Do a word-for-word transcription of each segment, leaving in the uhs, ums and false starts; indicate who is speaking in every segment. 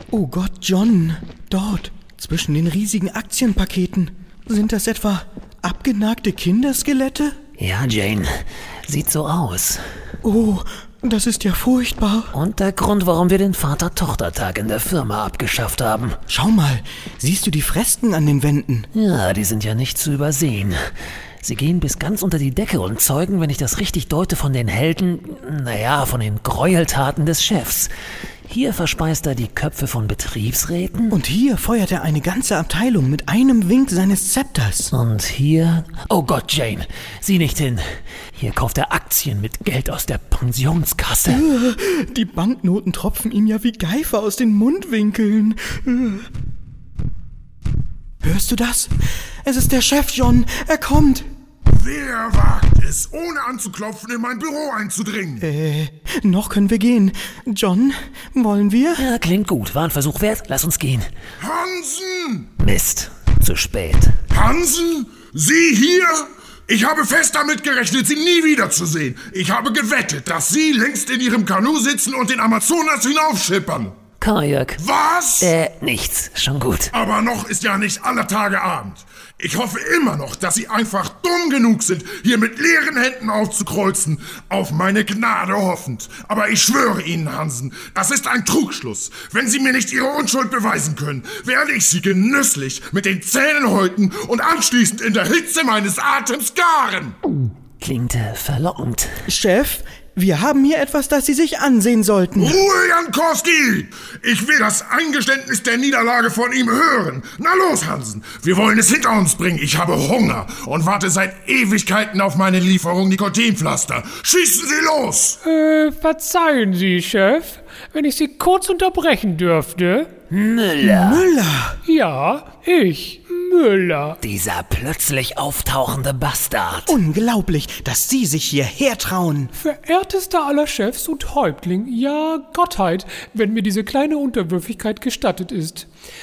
Speaker 1: Oh Gott, John, dort, zwischen den riesigen Aktienpaketen. Sind das etwa abgenagte Kinderskelette?
Speaker 2: Ja, Jane, sieht so aus.
Speaker 1: Oh, das ist ja furchtbar.
Speaker 2: Und der Grund, warum wir den Vater-Tochter-Tag in der Firma abgeschafft haben.
Speaker 1: Schau mal, siehst du die Fresken an den Wänden?
Speaker 2: Ja, die sind ja nicht zu übersehen. Sie gehen bis ganz unter die Decke und zeugen, wenn ich das richtig deute, von den Helden, naja, von den Gräueltaten des Chefs. Hier verspeist er die Köpfe von Betriebsräten.
Speaker 1: Und hier feuert er eine ganze Abteilung mit einem Wink seines Zepters.
Speaker 2: Und hier... Oh Gott, Jane, sieh nicht hin. Hier kauft er Aktien mit Geld aus der Pensionskasse.
Speaker 1: Äh, die Banknoten tropfen ihm ja wie Geifer aus den Mundwinkeln. Äh. Hörst du das? Es ist der Chef, John. Er kommt.
Speaker 3: Wer wagt es, ohne anzuklopfen, in mein Büro einzudringen?
Speaker 1: Äh, noch können wir gehen. John, wollen wir?
Speaker 2: Ja, klingt gut. War ein Versuch wert. Lass uns gehen.
Speaker 3: Hansen!
Speaker 2: Mist. Zu spät.
Speaker 3: Hansen? Sie hier? Ich habe fest damit gerechnet, Sie nie wiederzusehen. Ich habe gewettet, dass Sie längst in Ihrem Kanu sitzen und den Amazonas hinaufschippern.
Speaker 2: Kajak.
Speaker 3: Was?
Speaker 2: Äh, nichts. Schon gut.
Speaker 3: Aber noch ist ja nicht aller Tage Abend. Ich hoffe immer noch, dass Sie einfach dumm genug sind, hier mit leeren Händen aufzukreuzen, auf meine Gnade hoffend. Aber ich schwöre Ihnen, Hansen, das ist ein Trugschluss. Wenn Sie mir nicht Ihre Unschuld beweisen können, werde ich Sie genüsslich mit den Zähnen häuten und anschließend in der Hitze meines Atems garen.
Speaker 2: Klingt äh, verlockend.
Speaker 1: Chef, wir haben hier etwas, das Sie sich ansehen sollten.
Speaker 3: Ruhe, Jankowski! Ich will das Eingeständnis der Niederlage von ihm hören. Na los, Hansen, wir wollen es hinter uns bringen. Ich habe Hunger und warte seit Ewigkeiten auf meine Lieferung Nikotinpflaster. Schießen Sie los!
Speaker 4: Äh, verzeihen Sie, Chef, wenn ich Sie kurz unterbrechen dürfte.
Speaker 2: Müller.
Speaker 1: Müller?
Speaker 4: Ja, ich, Müller.
Speaker 2: Dieser plötzlich auftauchende Bastard.
Speaker 1: Unglaublich, dass Sie sich hierher trauen.
Speaker 4: Verehrtester aller Chefs und Häuptling, ja Gottheit, wenn mir diese kleine Unterwürfigkeit gestattet ist.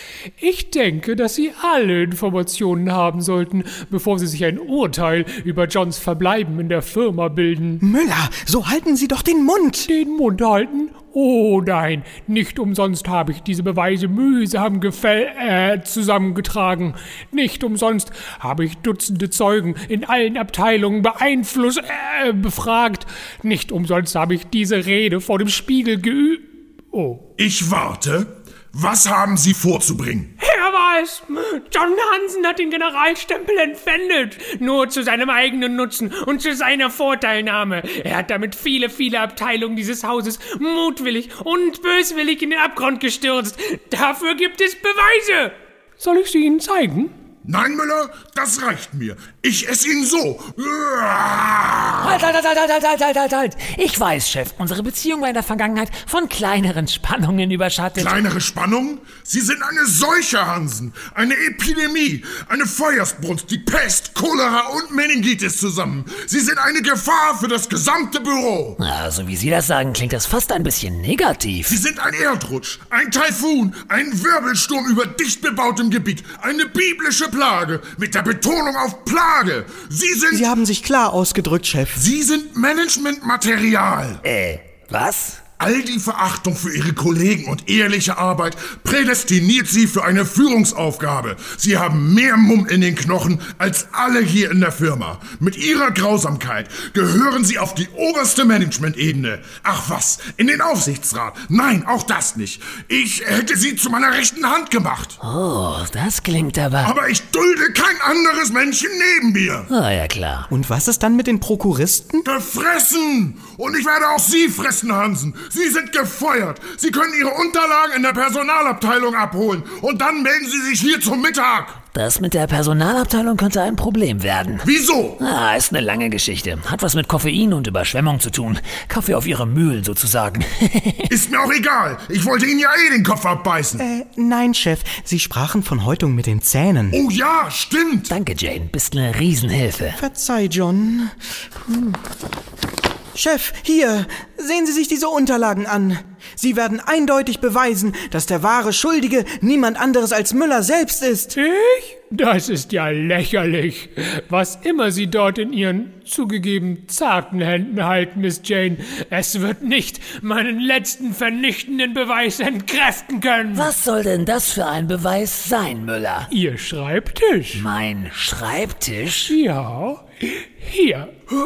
Speaker 4: Ich denke, dass Sie alle Informationen haben sollten, bevor Sie sich ein Urteil über Johns Verbleiben in der Firma bilden.
Speaker 1: Müller, so halten Sie doch den Mund.
Speaker 4: Den Mund halten? Oh nein, nicht umsonst habe ich diese Beweise mühsam gefäll äh, zusammengetragen. Nicht umsonst habe ich Dutzende Zeugen in allen Abteilungen beeinflusst, äh, befragt. Nicht umsonst habe ich diese Rede vor dem Spiegel geübt. Oh.
Speaker 3: Ich warte. Was haben Sie vorzubringen?
Speaker 4: Er war es! John Hansen hat den Generalstempel entwendet. Nur zu seinem eigenen Nutzen und zu seiner Vorteilnahme. Er hat damit viele, viele Abteilungen dieses Hauses mutwillig und böswillig in den Abgrund gestürzt. Dafür gibt es Beweise. Soll ich sie Ihnen zeigen?
Speaker 3: Nein, Müller, das reicht mir. Ich esse ihn so.
Speaker 2: Halt, halt, halt, halt, halt, halt, halt, halt, halt. Ich weiß, Chef, unsere Beziehung war in der Vergangenheit von kleineren Spannungen überschattet.
Speaker 3: Kleinere Spannungen? Sie sind eine Seuche, Hansen. Eine Epidemie. Eine Feuersbrunst, die Pest, Cholera und Meningitis zusammen. Sie sind eine Gefahr für das gesamte Büro.
Speaker 2: Also, wie Sie das sagen, klingt das fast ein bisschen negativ.
Speaker 3: Sie sind ein Erdrutsch, ein Taifun, ein Wirbelsturm über dicht bebautem Gebiet. Eine biblische Plage, mit der Betonung auf Plage. Sie sind...
Speaker 1: Sie haben sich klar ausgedrückt, Chef.
Speaker 3: Sie sind Managementmaterial.
Speaker 2: Äh, was?
Speaker 3: All die Verachtung für Ihre Kollegen und ehrliche Arbeit prädestiniert Sie für eine Führungsaufgabe. Sie haben mehr Mumm in den Knochen als alle hier in der Firma. Mit Ihrer Grausamkeit gehören Sie auf die oberste Management-Ebene. Ach was, in den Aufsichtsrat. Nein, auch das nicht. Ich hätte Sie zu meiner rechten Hand gemacht.
Speaker 2: Oh, das klingt aber...
Speaker 3: Aber ich dulde kein anderes Männchen neben mir.
Speaker 2: Ah, ja klar.
Speaker 1: Und was ist dann mit den Prokuristen?
Speaker 3: Gefressen! Und ich werde auch Sie fressen, Hansen. Sie sind gefeuert. Sie können Ihre Unterlagen in der Personalabteilung abholen. Und dann melden Sie sich hier zum Mittag.
Speaker 2: Das mit der Personalabteilung könnte ein Problem werden.
Speaker 3: Wieso?
Speaker 2: Ah, ist eine lange Geschichte. Hat was mit Koffein und Überschwemmung zu tun. Kaffee auf Ihre Mühlen sozusagen.
Speaker 3: Ist mir auch egal. Ich wollte Ihnen ja eh den Kopf abbeißen.
Speaker 1: Äh, nein, Chef. Sie sprachen von Häutung mit den Zähnen.
Speaker 3: Oh ja, stimmt.
Speaker 2: Danke, Jane. Bist eine Riesenhilfe.
Speaker 1: Verzeih, John. Hm. Chef, hier, sehen Sie sich diese Unterlagen an. Sie werden eindeutig beweisen, dass der wahre Schuldige niemand anderes als Müller selbst ist.
Speaker 4: Ich? Das ist ja lächerlich. Was immer Sie dort in Ihren zugegeben zarten Händen halten, Miss Jane, es wird nicht meinen letzten vernichtenden Beweis entkräften können.
Speaker 2: Was soll denn das für ein Beweis sein, Müller?
Speaker 4: Ihr Schreibtisch?
Speaker 2: Mein Schreibtisch?
Speaker 4: Ja, hier.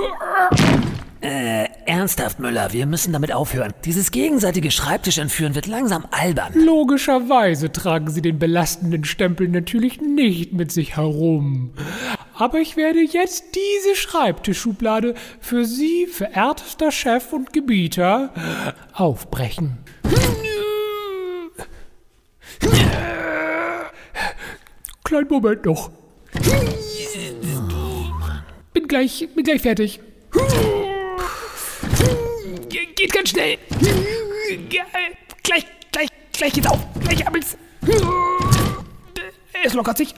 Speaker 2: Äh, ernsthaft, Müller, wir müssen damit aufhören. Dieses gegenseitige Schreibtischentführen wird langsam albern.
Speaker 4: Logischerweise tragen Sie den belastenden Stempel natürlich nicht mit sich herum. Aber ich werde jetzt diese Schreibtischschublade für Sie, verehrtester Chef und Gebieter, aufbrechen. Kleinen Moment noch. Bin gleich, bin gleich fertig. Geht ganz schnell. Gleich, gleich, gleich geht's auf. Gleich abends. Es lockert sich.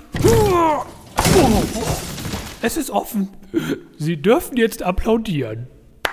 Speaker 4: Es ist offen. Sie dürfen jetzt applaudieren.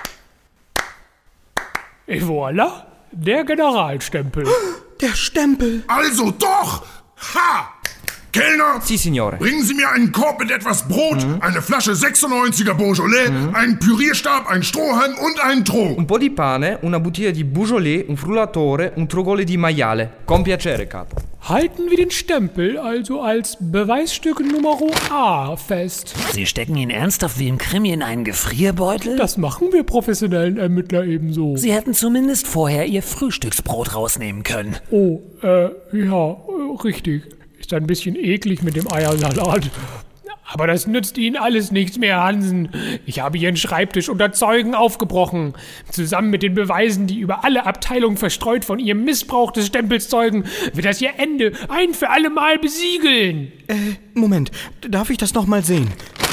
Speaker 4: Et voilà, der Generalstempel.
Speaker 1: Der Stempel.
Speaker 3: Also doch! Ha! Kellner,
Speaker 5: Si, Signore.
Speaker 3: bringen Sie mir einen Korb mit etwas Brot,
Speaker 5: Mhm.
Speaker 3: eine Flasche sechsundneunziger Beaujolais, einen Pürierstab, einen Strohhalm und einen Trog.
Speaker 5: Un po' di pane, una bottiglia di Beaujolais, un frullatore, un trogole di maiale. Con piacere, capo.
Speaker 4: Halten wir den Stempel also als Beweisstück Nummer A fest.
Speaker 2: Sie stecken ihn ernsthaft wie im Krimi in einen Gefrierbeutel?
Speaker 4: Das machen wir professionellen Ermittler ebenso.
Speaker 2: Sie hätten zumindest vorher Ihr Frühstücksbrot rausnehmen können.
Speaker 4: Oh, äh, ja, äh, richtig. Ist ein bisschen eklig mit dem Eiersalat. Aber das nützt Ihnen alles nichts mehr, Hansen. Ich habe Ihren Schreibtisch unter Zeugen aufgebrochen. Zusammen mit den Beweisen, die über alle Abteilungen verstreut von Ihrem Missbrauch des Stempels zeugen, wird das Ihr Ende ein für alle Mal besiegeln.
Speaker 1: Äh, Moment, darf ich das noch mal sehen?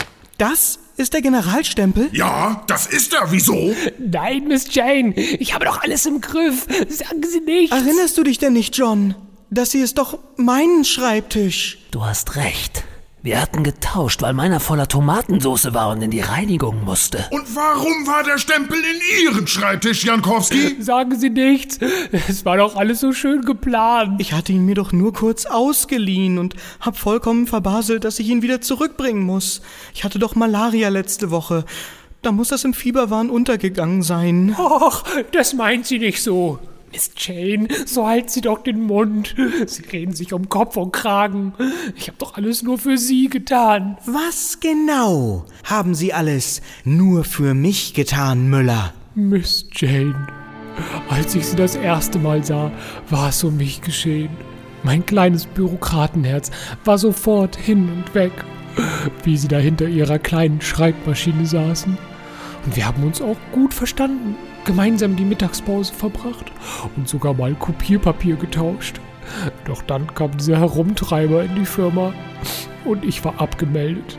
Speaker 1: Das ist der Generalstempel?
Speaker 3: Ja, das ist er. Wieso?
Speaker 4: Nein, Miss Jane, ich habe doch alles im Griff. Sagen Sie nichts.
Speaker 1: Erinnerst du dich denn nicht, John? Das hier ist doch mein Schreibtisch.
Speaker 2: Du hast recht. Wir hatten getauscht, weil meiner voller Tomatensauce war und in die Reinigung musste.
Speaker 3: Und warum war der Stempel in Ihrem Schreibtisch, Jankowski?
Speaker 4: Sagen Sie nichts. Es war doch alles so schön geplant.
Speaker 1: Ich hatte ihn mir doch nur kurz ausgeliehen und hab vollkommen verbaselt, dass ich ihn wieder zurückbringen muss. Ich hatte doch Malaria letzte Woche. Da muss das im Fieberwahn untergegangen sein.
Speaker 4: Och, das meint sie nicht so. Miss Jane, so halten Sie doch den Mund. Sie reden sich um Kopf und Kragen. Ich habe doch alles nur für Sie getan.
Speaker 1: Was genau haben Sie alles nur für mich getan, Müller?
Speaker 4: Miss Jane, als ich Sie das erste Mal sah, war es um mich geschehen. Mein kleines Bürokratenherz war sofort hin und weg, wie Sie da hinter Ihrer kleinen Schreibmaschine saßen. Und wir haben uns auch gut verstanden, gemeinsam die Mittagspause verbracht und sogar mal Kopierpapier getauscht. Doch dann kam dieser Herumtreiber in die Firma und ich war abgemeldet.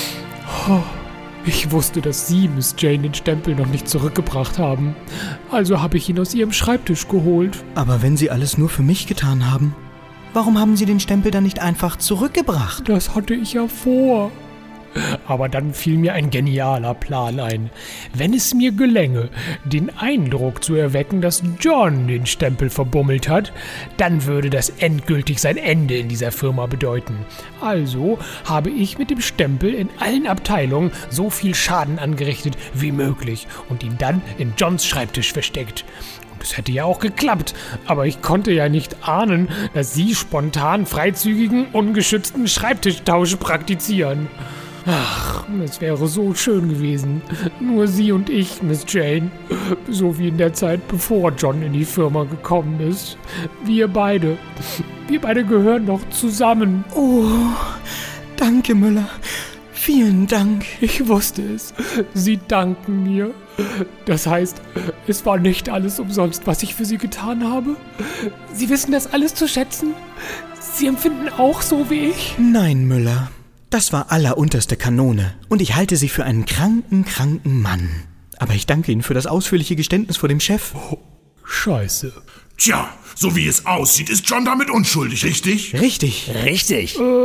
Speaker 4: Ich wusste, dass Sie, Miss Jane, den Stempel noch nicht zurückgebracht haben. Also habe ich ihn aus Ihrem Schreibtisch geholt.
Speaker 1: Aber wenn Sie alles nur für mich getan haben, warum haben Sie den Stempel dann nicht einfach zurückgebracht?
Speaker 4: Das hatte ich ja vor. Aber dann fiel mir ein genialer Plan ein. Wenn es mir gelänge, den Eindruck zu erwecken, dass John den Stempel verbummelt hat, dann würde das endgültig sein Ende in dieser Firma bedeuten. Also habe ich mit dem Stempel in allen Abteilungen so viel Schaden angerichtet wie möglich und ihn dann in Johns Schreibtisch versteckt. Es hätte ja auch geklappt, aber ich konnte ja nicht ahnen, dass Sie spontan freizügigen, ungeschützten Schreibtischtausch praktizieren. Ach, es wäre so schön gewesen. Nur Sie und ich, Miss Jane. So wie in der Zeit, bevor John in die Firma gekommen ist. Wir beide. Wir beide gehören noch zusammen.
Speaker 1: Oh, danke, Müller. Vielen Dank.
Speaker 4: Ich wusste es. Sie danken mir. Das heißt, es war nicht alles umsonst, was ich für Sie getan habe? Sie wissen das alles zu schätzen? Sie empfinden auch so wie ich?
Speaker 1: Nein, Müller. Das war allerunterste Kanone und ich halte Sie für einen kranken, kranken Mann. Aber ich danke Ihnen für das ausführliche Geständnis vor dem Chef.
Speaker 4: Oh, Scheiße.
Speaker 3: Tja, so wie es aussieht, ist John damit unschuldig, richtig?
Speaker 1: Richtig.
Speaker 2: Richtig.
Speaker 4: Äh,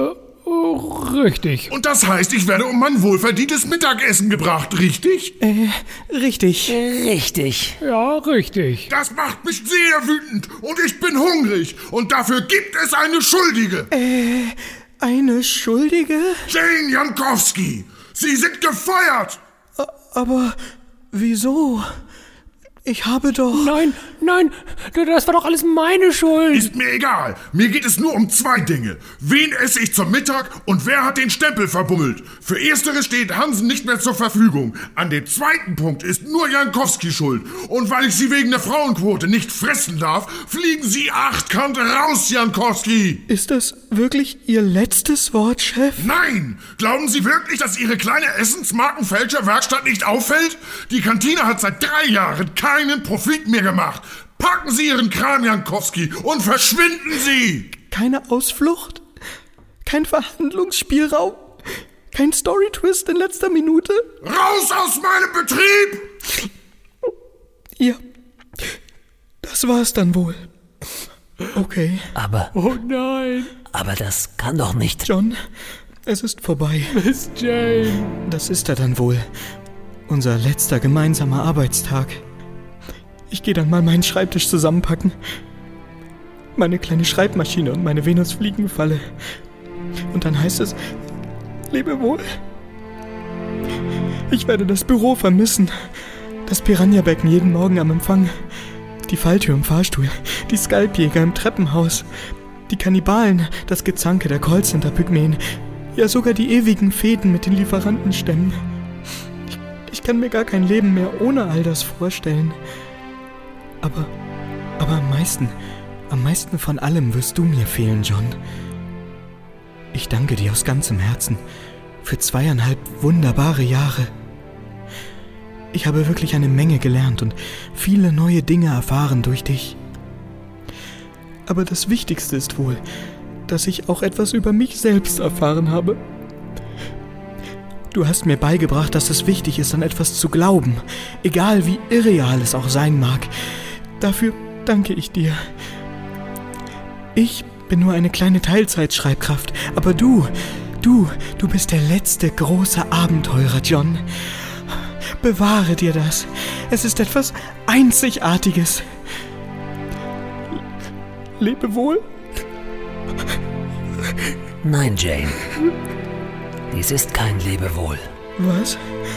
Speaker 4: Oh, richtig.
Speaker 3: Und das heißt, ich werde um mein wohlverdientes Mittagessen gebracht, richtig?
Speaker 1: Äh, richtig.
Speaker 2: Richtig.
Speaker 4: Ja, richtig.
Speaker 3: Das macht mich sehr wütend und ich bin hungrig und dafür gibt es eine Schuldige.
Speaker 1: Äh, eine Schuldige?
Speaker 3: Jane Jankowski, Sie sind gefeuert.
Speaker 1: Aber wieso? Ich habe doch...
Speaker 4: Nein, nein, das war doch alles meine Schuld.
Speaker 3: Ist mir egal. Mir geht es nur um zwei Dinge. Wen esse ich zum Mittag und wer hat den Stempel verbummelt? Für Ersteres steht Hansen nicht mehr zur Verfügung. An dem zweiten Punkt ist nur Jankowski schuld. Und weil ich Sie wegen der Frauenquote nicht fressen darf, fliegen Sie achtkant raus, Jankowski.
Speaker 1: Ist das wirklich Ihr letztes Wort, Chef?
Speaker 3: Nein! Glauben Sie wirklich, dass Ihre kleine Essensmarkenfälscherwerkstatt nicht auffällt? Die Kantine hat seit drei Jahren keinen Profit mehr gemacht. Packen Sie Ihren Kram, Jankowski, und verschwinden Sie!
Speaker 1: Keine Ausflucht? Kein Verhandlungsspielraum? Kein Story-Twist in letzter Minute?
Speaker 3: Raus aus meinem Betrieb!
Speaker 1: Ja, das war's dann wohl. Okay.
Speaker 2: Aber,
Speaker 4: Oh nein,
Speaker 2: aber das kann doch nicht.
Speaker 1: John, es ist vorbei.
Speaker 4: Miss Jane.
Speaker 1: Das ist er dann wohl. Unser letzter gemeinsamer Arbeitstag. Ich gehe dann mal meinen Schreibtisch zusammenpacken. Meine kleine Schreibmaschine und meine Venusfliegenfalle. Und dann heißt es, lebe wohl. Ich werde das Büro vermissen. Das Piranha-Becken jeden Morgen am Empfang. Die Falltür im Fahrstuhl. Die Skalpjäger im Treppenhaus. Die Kannibalen, das Gezanke der Callcenter-Pygmäen. Ja, sogar die ewigen Fäden mit den Lieferantenstämmen. Ich, ich kann mir gar kein Leben mehr ohne all das vorstellen. Aber, aber am meisten, am meisten von allem wirst du mir fehlen, John. Ich danke dir aus ganzem Herzen für zweieinhalb wunderbare Jahre. Ich habe wirklich eine Menge gelernt und viele neue Dinge erfahren durch dich. Aber das Wichtigste ist wohl, dass ich auch etwas über mich selbst erfahren habe. Du hast mir beigebracht, dass es wichtig ist, an etwas zu glauben, egal wie irreal es auch sein mag. Dafür danke ich dir. Ich bin nur eine kleine Teilzeitschreibkraft, aber du, du, du bist der letzte große Abenteurer, John. Bewahre dir das. Es ist etwas Einzigartiges. Lebe wohl.
Speaker 2: Nein, Jane. Dies ist kein Lebewohl.
Speaker 1: Was?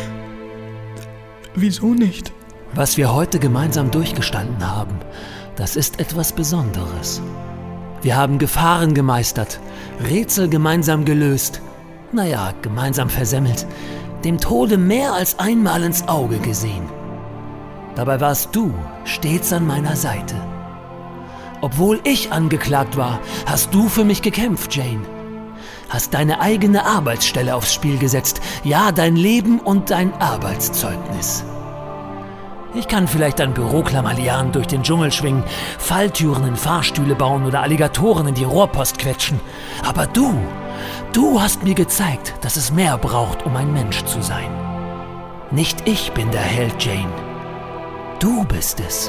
Speaker 1: Wieso nicht?
Speaker 2: Was wir heute gemeinsam durchgestanden haben, das ist etwas Besonderes. Wir haben Gefahren gemeistert, Rätsel gemeinsam gelöst, naja, gemeinsam versemmelt, dem Tode mehr als einmal ins Auge gesehen. Dabei warst du stets an meiner Seite. Obwohl ich angeklagt war, hast du für mich gekämpft, Jane. Hast deine eigene Arbeitsstelle aufs Spiel gesetzt, ja, dein Leben und dein Arbeitszeugnis. Ich kann vielleicht ein Büroklammerlian durch den Dschungel schwingen, Falltüren in Fahrstühle bauen oder Alligatoren in die Rohrpost quetschen. Aber du, du hast mir gezeigt, dass es mehr braucht, um ein Mensch zu sein. Nicht ich bin der Held, Jane. Du bist es.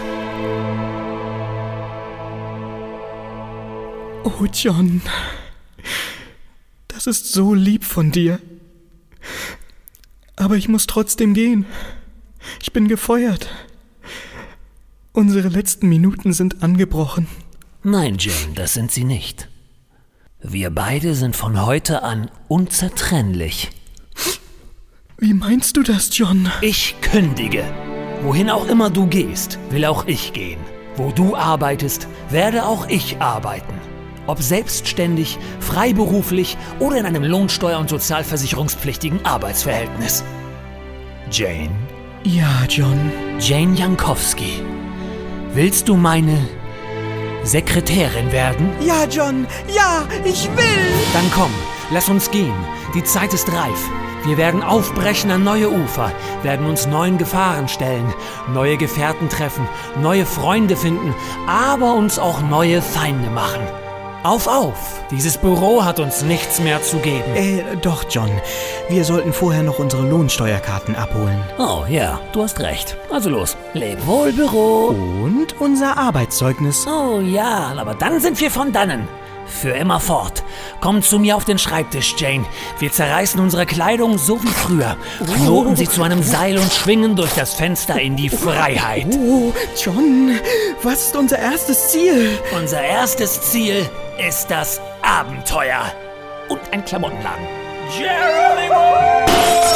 Speaker 1: Oh, John. Das ist so lieb von dir. Aber ich muss trotzdem gehen. Ich bin gefeuert. Unsere letzten Minuten sind angebrochen.
Speaker 2: Nein, Jane, das sind sie nicht. Wir beide sind von heute an unzertrennlich.
Speaker 1: Wie meinst du das, John?
Speaker 2: Ich kündige. Wohin auch immer du gehst, will auch ich gehen. Wo du arbeitest, werde auch ich arbeiten. Ob selbstständig, freiberuflich oder in einem lohnsteuer- und sozialversicherungspflichtigen Arbeitsverhältnis. Jane?
Speaker 1: Ja, John.
Speaker 2: Jane Jankowski. Willst du meine Sekretärin werden?
Speaker 1: Ja, John. Ja, ich will.
Speaker 2: Dann komm, lass uns gehen. Die Zeit ist reif. Wir werden aufbrechen an neue Ufer, werden uns neuen Gefahren stellen, neue Gefährten treffen, neue Freunde finden, aber uns auch neue Feinde machen. Auf, auf! Dieses Büro hat uns nichts mehr zu geben.
Speaker 1: Äh, doch, John. Wir sollten vorher noch unsere Lohnsteuerkarten abholen.
Speaker 2: Oh ja, du hast recht. Also los. Leb wohl, Büro.
Speaker 1: Und unser Arbeitszeugnis.
Speaker 2: Oh ja, aber dann sind wir von dannen. Für immer fort. Komm zu mir auf den Schreibtisch, Jane. Wir zerreißen unsere Kleidung so wie früher, knoten sie zu einem Seil und schwingen durch das Fenster in die Freiheit.
Speaker 1: Oh, John, was ist unser erstes Ziel?
Speaker 2: Unser erstes Ziel ist das Abenteuer. Und ein Klamottenladen. Geronimo!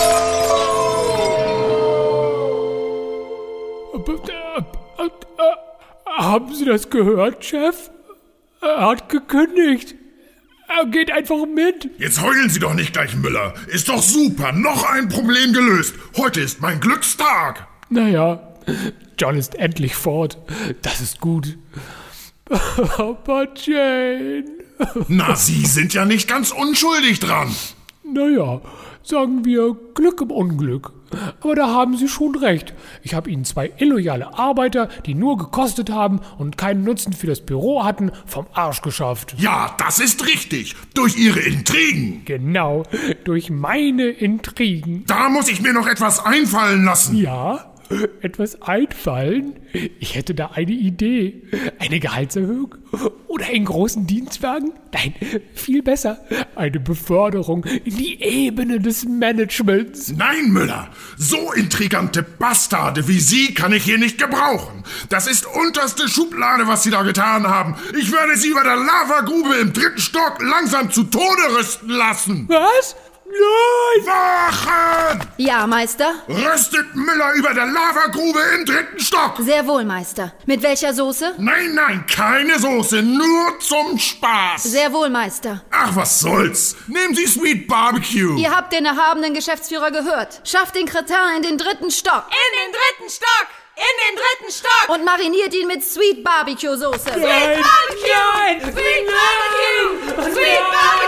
Speaker 4: Haben Sie das gehört, Chef? Er hat gekündigt. Er geht einfach mit.
Speaker 3: Jetzt heulen Sie doch nicht gleich, Müller. Ist doch super. Noch ein Problem gelöst. Heute ist mein Glückstag.
Speaker 4: Naja, John ist endlich fort. Das ist gut. Aber Jane...
Speaker 3: Na, Sie sind ja nicht ganz unschuldig dran.
Speaker 4: Naja, sagen wir Glück im Unglück. Aber da haben Sie schon recht. Ich habe Ihnen zwei illoyale Arbeiter, die nur gekostet haben und keinen Nutzen für das Büro hatten, vom Arsch geschafft.
Speaker 3: Ja, das ist richtig. Durch Ihre Intrigen.
Speaker 4: Genau, durch meine Intrigen.
Speaker 3: Da muss ich mir noch etwas einfallen lassen.
Speaker 4: Ja, etwas einfallen? Ich hätte da eine Idee. Eine Gehaltserhöhung? Oder einen großen Dienstwagen? Nein, viel besser. Eine Beförderung in die Ebene des Managements.
Speaker 3: Nein, Müller. So intrigante Bastarde wie Sie kann ich hier nicht gebrauchen. Das ist unterste Schublade, was Sie da getan haben. Ich werde Sie über der Lavagrube im dritten Stock langsam zu Tode rüsten lassen.
Speaker 4: Was? Nein!
Speaker 3: Wachen!
Speaker 6: Ja, Meister?
Speaker 3: Rüstet Müller über der Lavagrube im dritten Stock!
Speaker 6: Sehr wohl, Meister. Mit welcher Soße?
Speaker 3: Nein, nein, keine Soße, nur zum Spaß!
Speaker 6: Sehr wohl, Meister.
Speaker 3: Ach, was soll's? Nehmen Sie Sweet Barbecue!
Speaker 6: Ihr habt den erhabenen Geschäftsführer gehört. Schafft den Kretin in den dritten Stock.
Speaker 7: In den dritten Stock! In den dritten Stock!
Speaker 6: Und mariniert ihn mit Sweet Barbecue Soße.
Speaker 7: Sweet Barbecue! Sweet Barbecue! Sweet Barbecue!